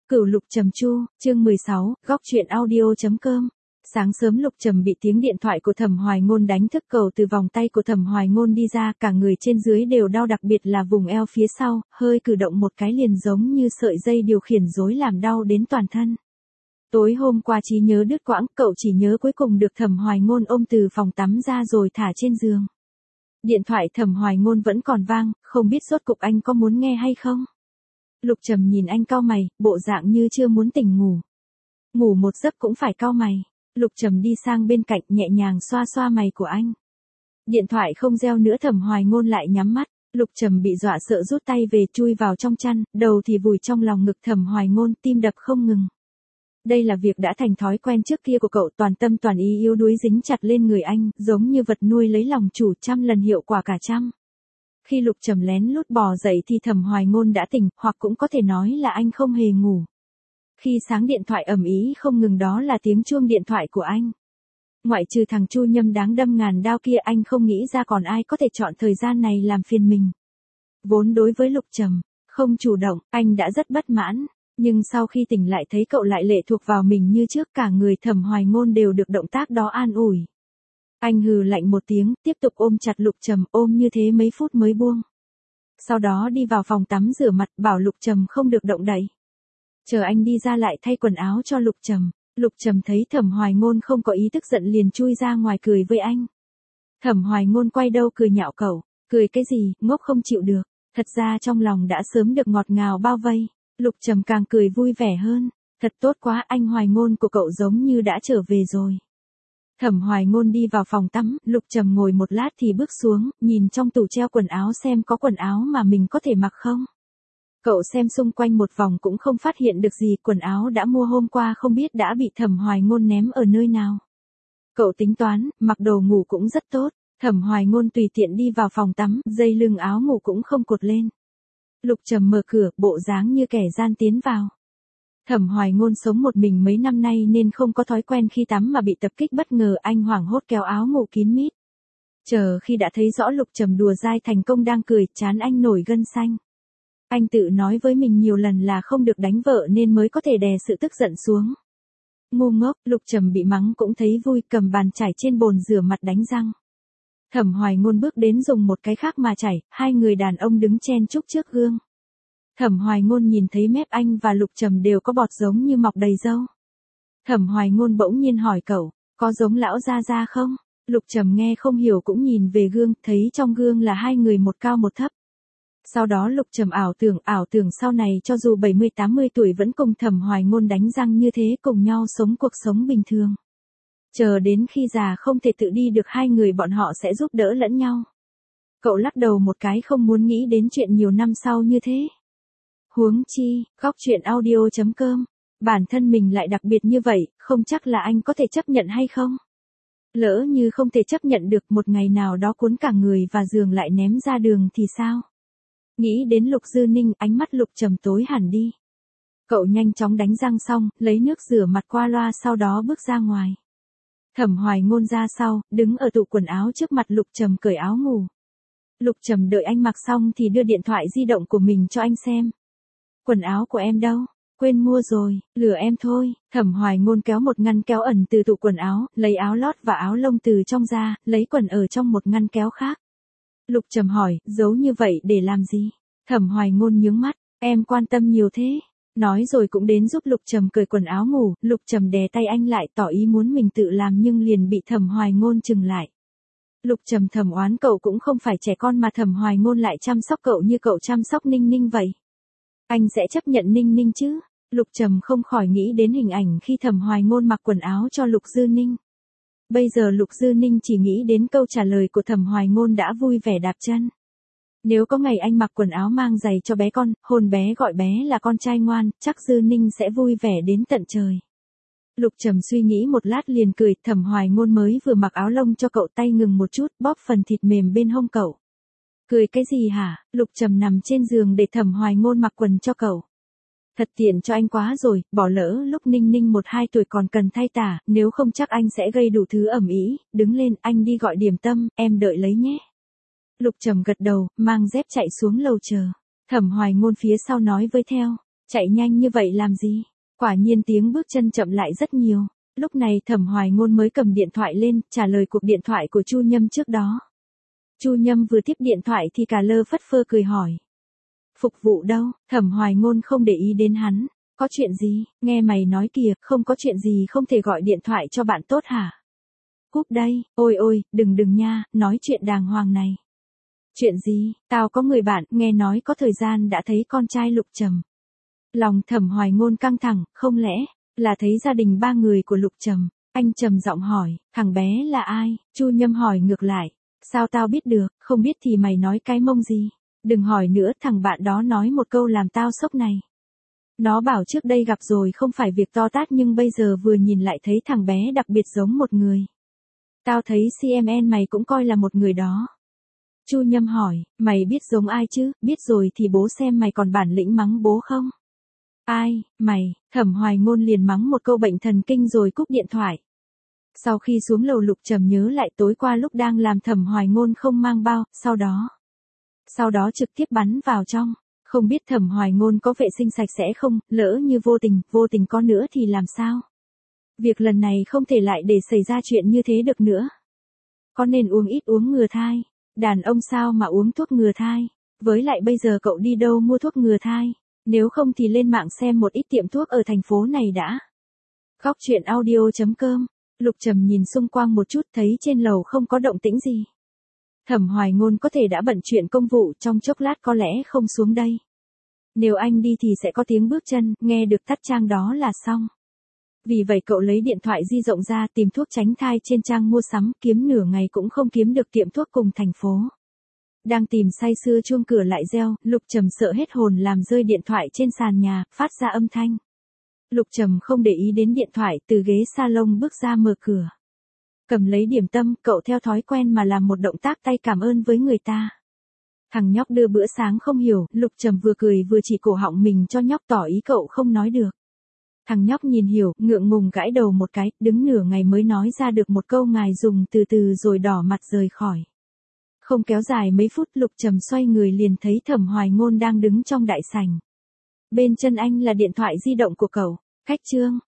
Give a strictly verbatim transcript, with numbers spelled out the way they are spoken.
Cửu Lục Trầm Chu, chương mười sáu, góc truyện audio.com. Sáng sớm Lục Trầm bị tiếng điện thoại của Thẩm Hoài Ngôn đánh thức, cầu từ vòng tay của Thẩm Hoài Ngôn đi ra, cả người trên dưới đều đau, đặc biệt là vùng eo phía sau, hơi cử động một cái liền giống như sợi dây điều khiển rối làm đau đến toàn thân. Tối hôm qua trí nhớ đứt quãng, cậu chỉ nhớ cuối cùng được Thẩm Hoài Ngôn ôm từ phòng tắm ra rồi thả trên giường. Điện thoại Thẩm Hoài Ngôn vẫn còn vang, không biết rốt cục anh có muốn nghe hay không? Lục Trầm nhìn anh cau mày, bộ dạng như chưa muốn tỉnh ngủ. Ngủ một giấc cũng phải cau mày. Lục Trầm đi sang bên cạnh nhẹ nhàng xoa xoa mày của anh. Điện thoại không reo nữa, Thẩm Hoài Ngôn lại nhắm mắt. Lục Trầm bị dọa sợ rút tay về, chui vào trong chăn, đầu thì vùi trong lòng ngực Thẩm Hoài Ngôn, tim đập không ngừng. Đây là việc đã thành thói quen trước kia của cậu, toàn tâm toàn ý yếu đuối dính chặt lên người anh, giống như vật nuôi lấy lòng chủ, trăm lần hiệu quả cả trăm. Khi Lục Trầm lén lút bò dậy thì Thẩm Hoài Ngôn đã tỉnh, hoặc cũng có thể nói là anh không hề ngủ. Khi sáng điện thoại ầm ĩ không ngừng, đó là tiếng chuông điện thoại của anh. Ngoại trừ thằng Chu Nhâm đáng đâm ngàn đao kia, anh không nghĩ ra còn ai có thể chọn thời gian này làm phiền mình. Vốn đối với Lục Trầm không chủ động, anh đã rất bất mãn, nhưng sau khi tỉnh lại thấy cậu lại lệ thuộc vào mình như trước, cả người Thẩm Hoài Ngôn đều được động tác đó an ủi. Anh hừ lạnh một tiếng, tiếp tục ôm chặt Lục Trầm, ôm như thế mấy phút mới buông. Sau đó đi vào phòng tắm rửa mặt, bảo Lục Trầm không được động đậy. Chờ anh đi ra lại thay quần áo cho Lục Trầm. Lục Trầm thấy Thẩm Hoài Ngôn không có ý tức giận liền chui ra ngoài cười với anh. Thẩm Hoài Ngôn quay đầu cười nhạo cậu, cười cái gì, ngốc không chịu được. Thật ra trong lòng đã sớm được ngọt ngào bao vây. Lục Trầm càng cười vui vẻ hơn. Thật tốt quá, anh Hoài Ngôn của cậu giống như đã trở về rồi. Thẩm Hoài Ngôn đi vào phòng tắm, Lục Trầm ngồi một lát thì bước xuống, nhìn trong tủ treo quần áo xem có quần áo mà mình có thể mặc không. Cậu xem xung quanh một vòng cũng không phát hiện được gì, quần áo đã mua hôm qua không biết đã bị Thẩm Hoài Ngôn ném ở nơi nào. Cậu tính toán, mặc đồ ngủ cũng rất tốt. Thẩm Hoài Ngôn tùy tiện đi vào phòng tắm, dây lưng áo ngủ cũng không cột lên. Lục Trầm mở cửa, bộ dáng như kẻ gian tiến vào. Thẩm Hoài Ngôn sống một mình mấy năm nay nên không có thói quen khi tắm mà bị tập kích bất ngờ, anh hoảng hốt kéo áo ngủ kín mít. Chờ khi đã thấy rõ Lục Trầm đùa dai thành công đang cười, trán anh nổi gân xanh. Anh tự nói với mình nhiều lần là không được đánh vợ nên mới có thể đè sự tức giận xuống. Ngu ngốc, Lục Trầm bị mắng cũng thấy vui, cầm bàn chải trên bồn rửa mặt đánh răng. Thẩm Hoài Ngôn bước đến dùng một cái khác mà chải, hai người đàn ông đứng chen chúc trước gương. Thẩm Hoài Ngôn nhìn thấy mép anh và Lục Trầm đều có bọt giống như mọc đầy râu. Thẩm Hoài Ngôn bỗng nhiên hỏi cậu, có giống lão gia gia không? Lục Trầm nghe không hiểu cũng nhìn về gương, thấy trong gương là hai người một cao một thấp. Sau đó Lục Trầm ảo tưởng, ảo tưởng sau này cho dù bảy mươi tám mươi tuổi vẫn cùng Thẩm Hoài Ngôn đánh răng như thế, cùng nhau sống cuộc sống bình thường. Chờ đến khi già không thể tự đi được, hai người bọn họ sẽ giúp đỡ lẫn nhau. Cậu lắc đầu một cái, không muốn nghĩ đến chuyện nhiều năm sau như thế. Huống chi, góc truyện audio.com, bản thân mình lại đặc biệt như vậy, không chắc là anh có thể chấp nhận hay không. Lỡ như không thể chấp nhận được, một ngày nào đó cuốn cả người và giường lại ném ra đường thì sao? Nghĩ đến Lục Dư Ninh, ánh mắt Lục Trầm tối hẳn đi. Cậu nhanh chóng đánh răng xong, lấy nước rửa mặt qua loa, sau đó bước ra ngoài. Thẩm Hoài Ngôn ra sau, đứng ở tủ quần áo trước mặt Lục Trầm cởi áo ngủ. Lục Trầm đợi anh mặc xong thì đưa điện thoại di động của mình cho anh xem. Quần áo của em đâu? Quên mua rồi, lừa em thôi. Thẩm Hoài Ngôn kéo một ngăn kéo ẩn từ tủ quần áo, lấy áo lót và áo lông từ trong ra, lấy quần ở trong một ngăn kéo khác. Lục Trầm hỏi, giấu như vậy để làm gì? Thẩm Hoài Ngôn nhướng mắt, em quan tâm nhiều thế. Nói rồi cũng đến giúp Lục Trầm cởi quần áo ngủ. Lục Trầm đè tay anh lại, tỏ ý muốn mình tự làm nhưng liền bị Thẩm Hoài Ngôn chừng lại. Lục Trầm thầm oán cậu cũng không phải trẻ con mà Thẩm Hoài Ngôn lại chăm sóc cậu như cậu chăm sóc Ninh Ninh vậy. Anh sẽ chấp nhận Ninh Ninh chứ? Lục Trầm không khỏi nghĩ đến hình ảnh khi Thẩm Hoài Ngôn mặc quần áo cho Lục Dư Ninh. Bây giờ Lục Dư Ninh chỉ nghĩ đến câu trả lời của Thẩm Hoài Ngôn đã vui vẻ đạp chân. Nếu có ngày anh mặc quần áo mang giày cho bé con, hôn bé gọi bé là con trai ngoan, chắc Dư Ninh sẽ vui vẻ đến tận trời. Lục Trầm suy nghĩ một lát liền cười. Thẩm Hoài Ngôn mới vừa mặc áo lông cho cậu, tay ngừng một chút, bóp phần thịt mềm bên hông cậu. Cười cái gì hả? Lục Trầm nằm trên giường để Thẩm Hoài Ngôn mặc quần cho cậu. Thật tiện cho anh quá rồi, bỏ lỡ lúc Ninh Ninh một hai tuổi còn cần thay tả, nếu không chắc anh sẽ gây đủ thứ ầm ĩ. Đứng lên, anh đi gọi điểm tâm, em đợi lấy nhé. Lục Trầm gật đầu, mang dép chạy xuống lầu chờ. Thẩm Hoài Ngôn phía sau nói với theo, Chạy nhanh như vậy làm gì? Quả nhiên tiếng bước chân chậm lại rất nhiều. Lúc này Thẩm Hoài Ngôn mới cầm điện thoại lên, trả lời cuộc điện thoại của Chu Nhâm trước đó. Chu Nhâm vừa tiếp điện thoại thì cả lơ phất phơ cười hỏi. Phục vụ đâu? Thẩm Hoài Ngôn không để ý đến hắn. Có chuyện gì? Nghe mày nói kìa, không có chuyện gì không thể gọi điện thoại cho bạn tốt hả? Cúp đây, ôi ôi, đừng đừng nha, nói chuyện đàng hoàng này. Chuyện gì? Tao có người bạn, nghe nói có thời gian đã thấy con trai Lục Trầm. Lòng Thẩm Hoài Ngôn căng thẳng, không lẽ là thấy gia đình ba người của Lục Trầm? Anh trầm giọng hỏi, thằng bé là ai? Chu Nhâm hỏi ngược lại, sao tao biết được, không biết thì mày nói cái mông gì? Đừng hỏi nữa, thằng bạn đó nói một câu làm tao sốc này. Nó bảo trước đây gặp rồi không phải việc to tát nhưng bây giờ vừa nhìn lại thấy thằng bé đặc biệt giống một người. Tao thấy xê em en mày cũng coi là một người đó. Chu Nhâm hỏi, mày biết giống ai chứ, biết rồi thì bố xem mày còn bản lĩnh mắng bố không? Ai, mày? Thẩm Hoài Ngôn liền mắng một câu bệnh thần kinh rồi cúp điện thoại. Sau khi xuống lầu Lục Trầm nhớ lại tối qua lúc đang làm Thẩm Hoài Ngôn không mang bao, sau đó. Sau đó trực tiếp bắn vào trong. Không biết Thẩm Hoài Ngôn có vệ sinh sạch sẽ không, lỡ như vô tình, vô tình có nữa thì làm sao? Việc lần này không thể lại để xảy ra chuyện như thế được nữa. Có nên uống ít uống ngừa thai? Đàn ông sao mà uống thuốc ngừa thai? Với lại bây giờ cậu đi đâu mua thuốc ngừa thai? Nếu không thì lên mạng xem một ít tiệm thuốc ở thành phố này đã. Góc chuyện audio chấm com. Lục Trầm nhìn xung quanh một chút thấy trên lầu không có động tĩnh gì. Thẩm Hoài Ngôn có thể đã bận chuyện công vụ, trong chốc lát có lẽ không xuống đây. Nếu anh đi thì sẽ có tiếng bước chân, nghe được tắt trang đó là xong. Vì vậy cậu lấy điện thoại di động ra tìm thuốc tránh thai trên trang mua sắm, kiếm nửa ngày cũng không kiếm được tiệm thuốc cùng thành phố. Đang tìm say sưa chuông cửa lại reo, Lục Trầm sợ hết hồn làm rơi điện thoại trên sàn nhà, phát ra âm thanh. Lục Trầm không để ý đến điện thoại, từ ghế salon bước ra mở cửa. Cầm lấy điểm tâm, cậu theo thói quen mà làm một động tác tay cảm ơn với người ta. Thằng nhóc đưa bữa sáng không hiểu, Lục Trầm vừa cười vừa chỉ cổ họng mình cho nhóc tỏ ý cậu không nói được. Thằng nhóc nhìn hiểu, ngượng ngùng gãi đầu một cái, đứng nửa ngày mới nói ra được một câu ngài dùng từ từ rồi đỏ mặt rời khỏi. Không kéo dài mấy phút Lục Trầm xoay người liền thấy Thẩm Hoài Ngôn đang đứng trong đại sảnh. Bên chân anh là điện thoại di động của cậu. Cách chương.